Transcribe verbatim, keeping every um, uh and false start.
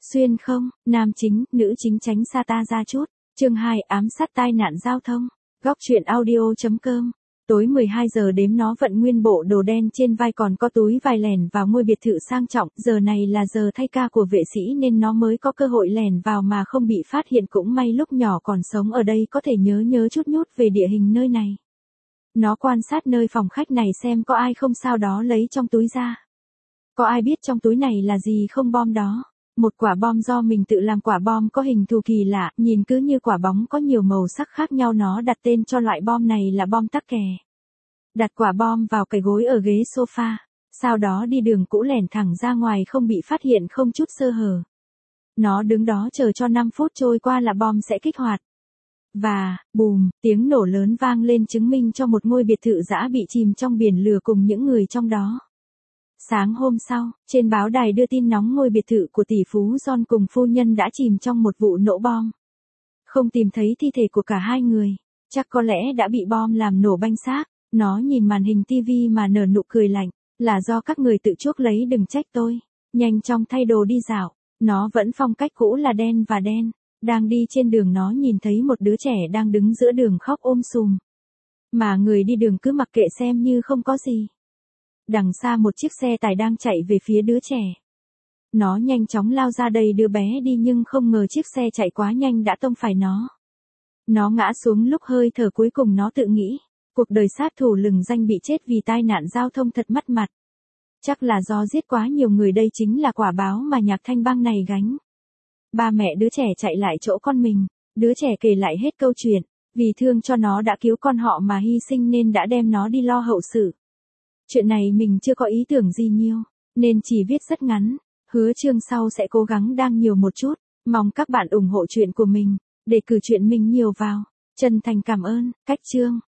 Xuyên không, nam chính, nữ chính tránh xa ta ra chút. Chương hai ám sát tai nạn giao thông. Góc truyện audio chấm com. Tối mười hai giờ đếm nó vận nguyên bộ đồ đen trên vai còn có túi vải lẻn vào ngôi biệt thự sang trọng. Giờ này là giờ thay ca của vệ sĩ nên nó mới có cơ hội lẻn vào mà không bị phát hiện, cũng may lúc nhỏ còn sống ở đây có thể nhớ nhớ chút nhút về địa hình nơi này. Nó quan sát nơi phòng khách này xem có ai không, sau đó lấy trong túi ra. Có ai biết trong túi này là gì không? Bom đó. Một quả bom do mình tự làm. Quả bom có hình thù kỳ lạ, nhìn cứ như quả bóng có nhiều màu sắc khác nhau. Nó đặt tên cho loại bom này là bom tắc kè. Đặt quả bom vào cái gối ở ghế sofa, sau đó đi đường cũ lẻn thẳng ra ngoài không bị phát hiện, không chút sơ hở. Nó đứng đó chờ cho năm phút trôi qua là bom sẽ kích hoạt. Và, bùm, tiếng nổ lớn vang lên chứng minh cho một ngôi biệt thự dã bị chìm trong biển lửa cùng những người trong đó. Sáng hôm sau, trên báo đài đưa tin nóng ngôi biệt thự của tỷ phú John cùng phu nhân đã chìm trong một vụ nổ bom. Không tìm thấy thi thể của cả hai người, chắc có lẽ đã bị bom làm nổ banh xác. Nó nhìn màn hình tivi mà nở nụ cười lạnh, là do các người tự chuốc lấy, đừng trách tôi. Nhanh chóng thay đồ đi dạo, nó vẫn phong cách cũ là đen và đen. Đang đi trên đường nó nhìn thấy một đứa trẻ đang đứng giữa đường khóc ôm sùm. Mà người đi đường cứ mặc kệ xem như không có gì. Đằng xa một chiếc xe tải đang chạy về phía đứa trẻ. Nó nhanh chóng lao ra đầy đưa bé đi nhưng không ngờ chiếc xe chạy quá nhanh đã tông phải nó. Nó ngã xuống lúc hơi thở cuối cùng. Nó tự nghĩ, cuộc đời sát thủ lừng danh bị chết vì tai nạn giao thông thật mất mặt. Chắc là do giết quá nhiều người, đây chính là quả báo mà Nhạc Thanh Bang này gánh. Ba mẹ đứa trẻ chạy lại chỗ con mình, đứa trẻ kể lại hết câu chuyện, vì thương cho nó đã cứu con họ mà hy sinh nên đã đem nó đi lo hậu sự. Chuyện này mình chưa có ý tưởng gì nhiều, nên chỉ viết rất ngắn, hứa chương sau sẽ cố gắng đăng nhiều một chút, mong các bạn ủng hộ chuyện của mình, để cử chuyện mình nhiều vào. Chân thành cảm ơn. Cách chương